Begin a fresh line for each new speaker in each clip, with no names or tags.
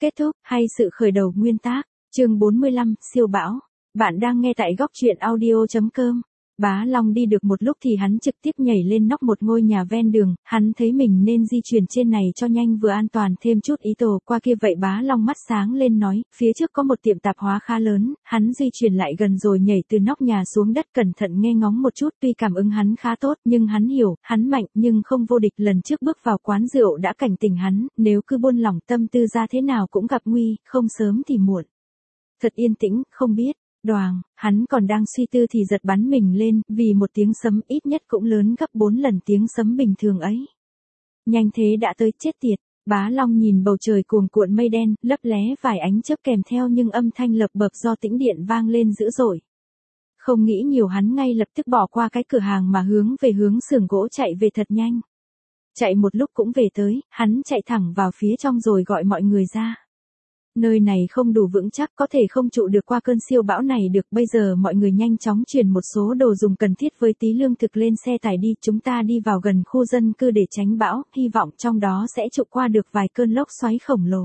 Kết thúc, hay sự khởi đầu nguyên tác, chương 45, siêu bão. Bạn đang nghe tại góc truyện audio.com. Bá Long đi được một lúc thì hắn trực tiếp nhảy lên nóc một ngôi nhà ven đường, hắn thấy mình nên di chuyển trên này cho nhanh vừa an toàn thêm chút ý đồ qua kia vậy. Bá Long mắt sáng lên nói, phía trước có một tiệm tạp hóa khá lớn, hắn di chuyển lại gần rồi nhảy từ nóc nhà xuống đất cẩn thận nghe ngóng một chút. Tuy cảm ứng hắn khá tốt nhưng hắn hiểu, hắn mạnh nhưng không vô địch. Lần trước bước vào quán rượu đã cảnh tỉnh hắn, nếu cứ buông lỏng tâm tư ra thế nào cũng gặp nguy, không sớm thì muộn. Thật yên tĩnh, không biết. Đoàng, hắn còn đang suy tư thì giật bắn mình lên, vì một tiếng sấm ít nhất cũng lớn gấp 4 lần tiếng sấm bình thường ấy. Nhanh thế đã tới, chết tiệt. Bá Long nhìn bầu trời cuồn cuộn mây đen, lấp lé vài ánh chớp kèm theo nhưng âm thanh lợp bợp do tĩnh điện vang lên dữ dội. Không nghĩ nhiều hắn ngay lập tức bỏ qua cái cửa hàng mà hướng về hướng xưởng gỗ chạy về thật nhanh. Chạy một lúc cũng về tới, hắn chạy thẳng vào phía trong rồi gọi mọi người ra. Nơi này không đủ vững chắc, có thể không trụ được qua cơn siêu bão này được. Bây giờ mọi người nhanh chóng chuyển một số đồ dùng cần thiết với tí lương thực lên xe tải đi. Chúng ta đi vào gần khu dân cư để tránh bão, hy vọng trong đó sẽ trụ qua được vài cơn lốc xoáy khổng lồ.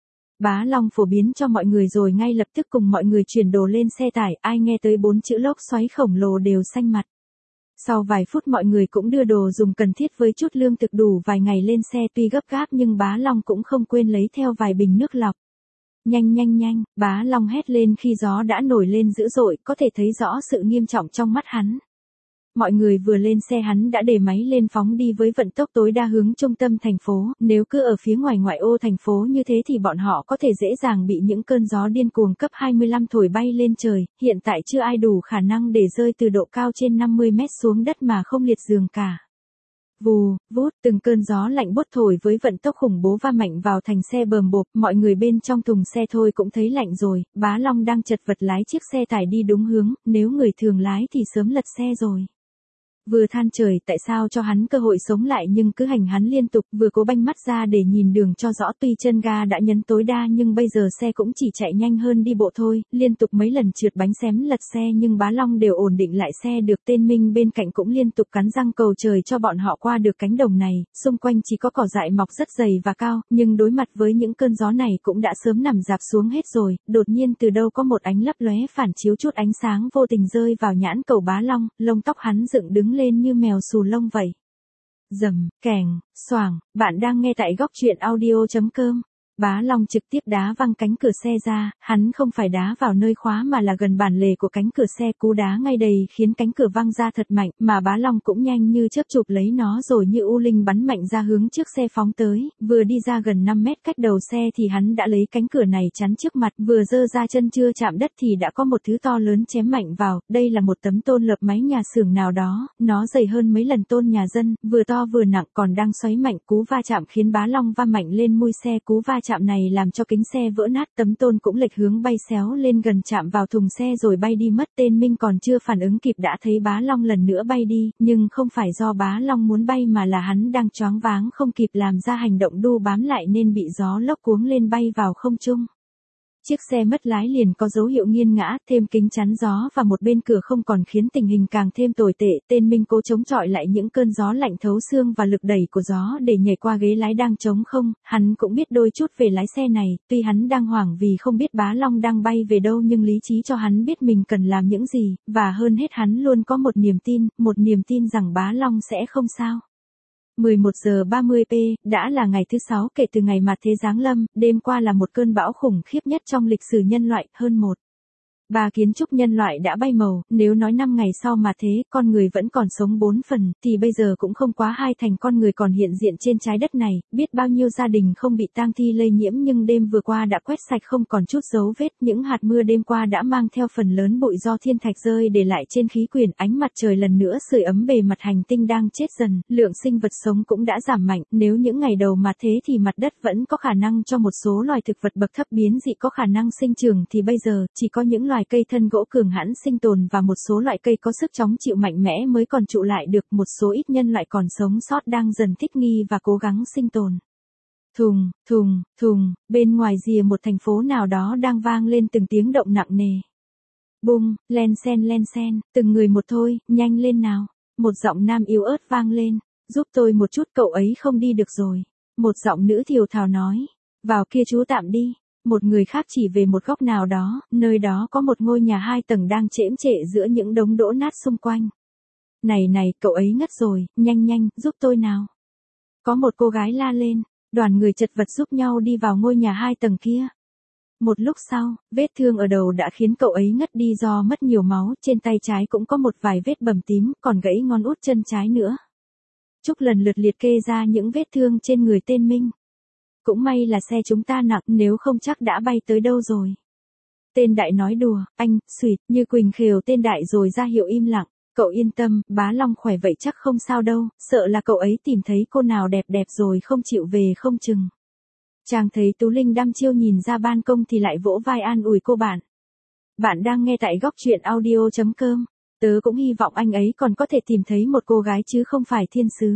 Bá Long phổ biến cho mọi người rồi ngay lập tức cùng mọi người chuyển đồ lên xe tải. Ai nghe tới 4 chữ lốc xoáy khổng lồ đều xanh mặt. Sau vài phút mọi người cũng đưa đồ dùng cần thiết với chút lương thực đủ vài ngày lên xe. Tuy gấp gáp nhưng Bá Long cũng không quên lấy theo vài bình nước lọc. Nhanh nhanh nhanh, Bá Long hét lên khi gió đã nổi lên dữ dội, có thể thấy rõ sự nghiêm trọng trong mắt hắn. Mọi người vừa lên xe hắn đã để máy lên phóng đi với vận tốc tối đa hướng trung tâm thành phố. Nếu cứ ở phía ngoài ngoại ô thành phố như thế thì bọn họ có thể dễ dàng bị những cơn gió điên cuồng cấp 25 thổi bay lên trời. Hiện tại chưa ai đủ khả năng để rơi từ độ cao trên 50 mét xuống đất mà không liệt giường cả. Vù, vút, từng cơn gió lạnh buốt thổi với vận tốc khủng bố va mạnh vào thành xe bờm bộp, mọi người bên trong thùng xe thôi cũng thấy lạnh rồi. Bá Long đang chật vật lái chiếc xe tải đi đúng hướng, nếu người thường lái thì sớm lật xe rồi. Vừa than trời tại sao cho hắn cơ hội sống lại nhưng cứ hành hắn liên tục, vừa cố banh mắt ra để nhìn đường cho rõ. Tuy chân ga đã nhấn tối đa nhưng bây giờ xe cũng chỉ chạy nhanh hơn đi bộ thôi, liên tục mấy lần trượt bánh xém lật xe nhưng Bá Long đều ổn định lại xe được. Tên Minh bên cạnh cũng liên tục cắn răng cầu trời cho bọn họ qua được cánh đồng này. Xung quanh chỉ có cỏ dại mọc rất dày và cao, nhưng đối mặt với những cơn gió này cũng đã sớm nằm rạp xuống hết rồi. Đột nhiên từ đâu có một ánh lấp lóe phản chiếu chút ánh sáng vô tình rơi vào nhãn cầu Bá Long, lông tóc hắn dựng đứng lên như mèo xù lông vậy. Rầm, kèng, xoàng, bạn đang nghe tại góc truyện audio.com. Bá Long trực tiếp đá văng cánh cửa xe ra, hắn không phải đá vào nơi khóa mà là gần bản lề của cánh cửa xe. Cú đá ngay đầy khiến cánh cửa văng ra thật mạnh, mà Bá Long cũng nhanh như chớp chụp lấy nó rồi như u linh bắn mạnh ra hướng trước xe phóng tới. Vừa đi ra gần 5 mét cách đầu xe thì hắn đã lấy cánh cửa này chắn trước mặt, vừa giơ ra chân chưa chạm đất thì đã có một thứ to lớn chém mạnh vào. Đây là một tấm tôn lợp máy nhà xưởng nào đó, nó dày hơn mấy lần tôn nhà dân, vừa to vừa nặng còn đang xoáy mạnh. Cú va chạm khiến Bá Long va mạnh lên mui xe. Cú va chạm này làm cho kính xe vỡ nát, tấm tôn cũng lệch hướng bay xéo lên gần chạm vào thùng xe rồi bay đi mất. Tên Minh còn chưa phản ứng kịp đã thấy Bá Long lần nữa bay đi, nhưng không phải do Bá Long muốn bay mà là hắn đang choáng váng không kịp làm ra hành động đu bám lại nên bị gió lốc cuống lên bay vào không trung. Chiếc xe mất lái liền có dấu hiệu nghiêng ngã, thêm kính chắn gió và một bên cửa không còn khiến tình hình càng thêm tồi tệ. Tên Minh cố chống chọi lại những cơn gió lạnh thấu xương và lực đẩy của gió để nhảy qua ghế lái đang trống không. Hắn cũng biết đôi chút về lái xe này, tuy hắn đang hoảng vì không biết Bá Long đang bay về đâu nhưng lý trí cho hắn biết mình cần làm những gì, và hơn hết hắn luôn có một niềm tin rằng Bá Long sẽ không sao. 11 giờ 30 p, đã là ngày thứ 6 kể từ ngày mà thế giáng lâm. Đêm qua là một cơn bão khủng khiếp nhất trong lịch sử nhân loại, hơn 1/3 kiến trúc nhân loại đã bay màu. Nếu nói 5 ngày sau mà thế, con người vẫn còn sống 4 phần, thì bây giờ cũng không quá 2/3 con người còn hiện diện trên trái đất này. Biết bao nhiêu gia đình không bị tang thi lây nhiễm nhưng đêm vừa qua đã quét sạch không còn chút dấu vết. Những hạt mưa đêm qua đã mang theo phần lớn bụi do thiên thạch rơi để lại trên khí quyển. Ánh mặt trời lần nữa sưởi ấm bề mặt hành tinh đang chết dần, lượng sinh vật sống cũng đã giảm mạnh. Nếu những ngày đầu mà thế thì mặt đất vẫn có khả năng cho một số loài thực vật bậc thấp biến dị có khả năng sinh trưởng thì bây giờ chỉ có những loài cây thân gỗ cường hãn sinh tồn và một số loại cây có sức chống chịu mạnh mẽ mới còn trụ lại được. Một số ít nhân loại còn sống sót đang dần thích nghi và cố gắng sinh tồn. Thùng, thùng, thùng, bên ngoài rìa một thành phố nào đó đang vang lên từng tiếng động nặng nề. Bung, len sen, từng người một thôi, nhanh lên nào. Một giọng nam yếu ớt vang lên, giúp tôi một chút cậu ấy không đi được rồi. Một giọng nữ thiều thào nói, vào kia chú tạm đi. Một người khác chỉ về một góc nào đó, nơi đó có một ngôi nhà 2 tầng đang chễm chệ giữa những đống đổ nát xung quanh. Này, cậu ấy ngất rồi, nhanh, giúp tôi nào. Có một cô gái la lên, đoàn người chật vật giúp nhau đi vào ngôi nhà 2 tầng kia. Một lúc sau, vết thương ở đầu đã khiến cậu ấy ngất đi do mất nhiều máu, trên tay trái cũng có một vài vết bầm tím, còn gãy ngón út chân trái nữa. Trúc lần lượt liệt kê ra những vết thương trên người tên Minh. Cũng may là xe chúng ta nặng, nếu không chắc đã bay tới đâu rồi. Tên Đại nói đùa, anh, xùyt, Như Quỳnh khều tên Đại rồi ra hiệu im lặng. Cậu yên tâm, bá Long khỏe vậy chắc không sao đâu, sợ là cậu ấy tìm thấy cô nào đẹp rồi không chịu về không chừng. Chàng thấy Tú Linh đăm chiêu nhìn ra ban công thì lại vỗ vai an ủi cô bạn. Bạn đang nghe tại góc truyện audio.com. Tớ cũng hy vọng anh ấy còn có thể tìm thấy một cô gái chứ không phải thiên sứ.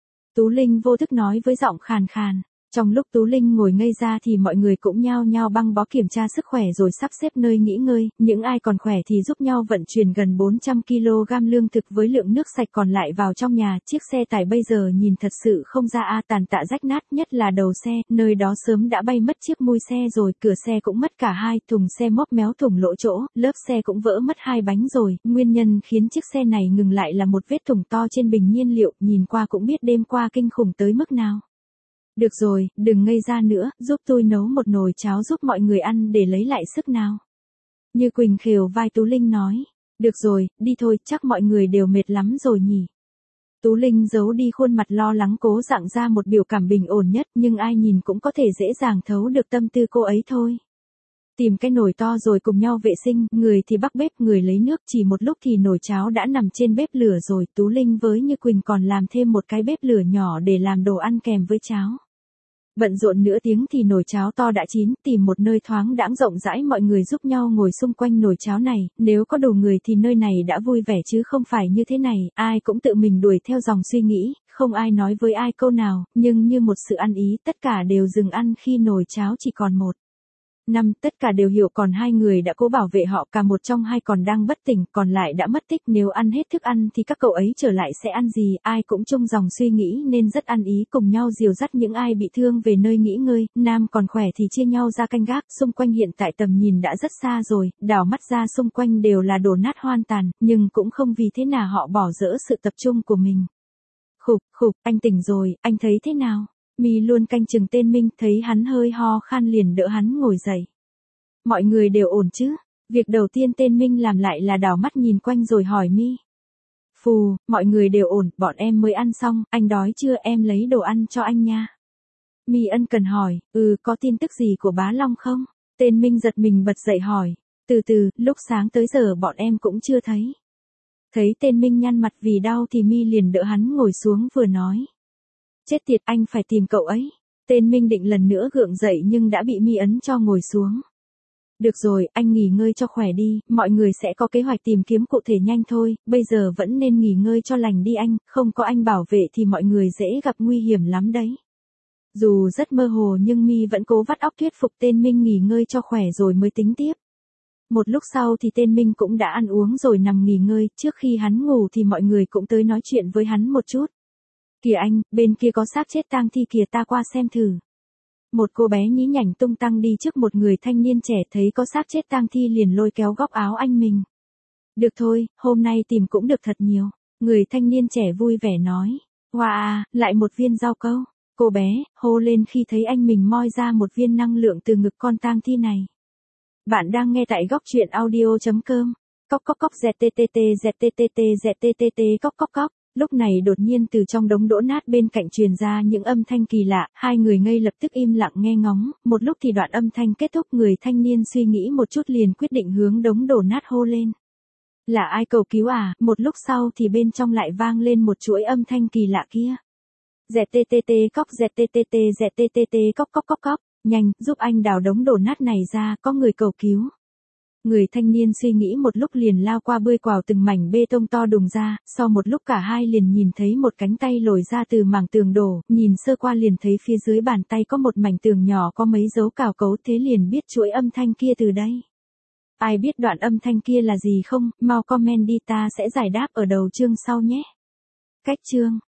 Tú Linh vô thức nói với giọng khàn khàn. Trong lúc Tú Linh ngồi ngây ra thì mọi người cũng nhao nhao băng bó kiểm tra sức khỏe rồi sắp xếp nơi nghỉ ngơi, những ai còn khỏe thì giúp nhau vận chuyển gần 400 kg lương thực với lượng nước sạch còn lại vào trong nhà. Chiếc xe tải bây giờ nhìn thật sự không ra tàn tạ rách nát, nhất là đầu xe, nơi đó sớm đã bay mất chiếc mui xe rồi, cửa xe cũng mất cả hai, thùng xe móp méo thủng lỗ chỗ, lớp xe cũng vỡ mất 2 bánh rồi. Nguyên nhân khiến chiếc xe này ngừng lại là một vết thủng to trên bình nhiên liệu, nhìn qua cũng biết đêm qua kinh khủng tới mức nào. Được rồi, đừng ngây ra nữa, giúp tôi nấu một nồi cháo giúp mọi người ăn để lấy lại sức nào. Như Quỳnh khều vai Tú Linh nói. Được rồi, đi thôi, chắc mọi người đều mệt lắm rồi nhỉ. Tú Linh giấu đi khuôn mặt lo lắng cố dạng ra một biểu cảm bình ổn nhất, nhưng ai nhìn cũng có thể dễ dàng thấu được tâm tư cô ấy thôi. Tìm cái nồi to rồi cùng nhau vệ sinh, người thì bắc bếp, người lấy nước, chỉ một lúc thì nồi cháo đã nằm trên bếp lửa rồi. Tú Linh với Như Quỳnh còn làm thêm một cái bếp lửa nhỏ để làm đồ ăn kèm với cháo. Bận rộn nửa tiếng thì nồi cháo to đã chín, tìm một nơi thoáng đãng rộng rãi mọi người giúp nhau ngồi xung quanh nồi cháo này, nếu có đủ người thì nơi này đã vui vẻ chứ không phải như thế này, ai cũng tự mình đuổi theo dòng suy nghĩ, không ai nói với ai câu nào, nhưng như một sự ăn ý, tất cả đều dừng ăn khi nồi cháo chỉ còn một. Tất cả đều hiểu còn 2 người đã cố bảo vệ họ, cả một trong 2 còn đang bất tỉnh, còn lại đã mất tích, nếu ăn hết thức ăn thì các cậu ấy trở lại sẽ ăn gì, ai cũng chung dòng suy nghĩ nên rất ăn ý cùng nhau dìu dắt những ai bị thương về nơi nghỉ ngơi, nam còn khỏe thì chia nhau ra canh gác, xung quanh hiện tại tầm nhìn đã rất xa rồi, đảo mắt ra xung quanh đều là đổ nát hoang tàn, nhưng cũng không vì thế nào họ bỏ dỡ sự tập trung của mình. Khục, anh tỉnh rồi, anh thấy thế nào? Mi luôn canh chừng tên Minh, thấy hắn hơi ho khan liền đỡ hắn ngồi dậy. Mọi người đều ổn chứ? Việc đầu tiên tên Minh làm lại là đảo mắt nhìn quanh rồi hỏi Mi. Phù, mọi người đều ổn, bọn em mới ăn xong, anh đói chưa, em lấy đồ ăn cho anh nha. Mi ân cần hỏi, có tin tức gì của bá Long không? Tên Minh giật mình bật dậy hỏi, từ, lúc sáng tới giờ bọn em cũng chưa thấy. Thấy tên Minh nhăn mặt vì đau thì Mi liền đỡ hắn ngồi xuống vừa nói. Chết tiệt, anh phải tìm cậu ấy. Tên Minh định lần nữa gượng dậy nhưng đã bị Mi ấn cho ngồi xuống. Được rồi, anh nghỉ ngơi cho khỏe đi, mọi người sẽ có kế hoạch tìm kiếm cụ thể nhanh thôi, bây giờ vẫn nên nghỉ ngơi cho lành đi anh, không có anh bảo vệ thì mọi người dễ gặp nguy hiểm lắm đấy. Dù rất mơ hồ nhưng Mi vẫn cố vắt óc thuyết phục tên Minh nghỉ ngơi cho khỏe rồi mới tính tiếp. Một lúc sau thì tên Minh cũng đã ăn uống rồi nằm nghỉ ngơi, trước khi hắn ngủ thì mọi người cũng tới nói chuyện với hắn một chút. Kìa anh, bên kia có xác chết tang thi kìa, ta qua xem thử. Một cô bé nhí nhảnh tung tăng đi trước một người thanh niên trẻ, thấy có xác chết tang thi liền lôi kéo góc áo anh mình. Được thôi, hôm nay tìm cũng được thật nhiều. Người thanh niên trẻ vui vẻ nói. Wow, lại một viên rau câu. Cô bé hô lên khi thấy anh mình moi ra một viên năng lượng từ ngực con tang thi này. Bạn đang nghe tại góc truyện audio.com. Cóc ZTTT cóc. Lúc này đột nhiên từ trong đống đổ nát bên cạnh truyền ra những âm thanh kỳ lạ, 2 người ngây lập tức im lặng nghe ngóng, một lúc thì đoạn âm thanh kết thúc, người thanh niên suy nghĩ một chút liền quyết định hướng đống đổ nát hô lên. Là ai cầu cứu à? Một lúc sau thì bên trong lại vang lên một chuỗi âm thanh kỳ lạ kia. ZTTT cóc, nhanh, giúp anh đào đống đổ nát này ra, có người cầu cứu. Người thanh niên suy nghĩ một lúc liền lao qua bươi quào từng mảnh bê tông to đùng ra, sau một lúc cả hai liền nhìn thấy một cánh tay lồi ra từ mảng tường đổ, nhìn sơ qua liền thấy phía dưới bàn tay có một mảnh tường nhỏ có mấy dấu cào cấu, thế liền biết chuỗi âm thanh kia từ đây. Ai biết đoạn âm thanh kia là gì không, mau comment đi, ta sẽ giải đáp ở đầu chương sau nhé. Cách chương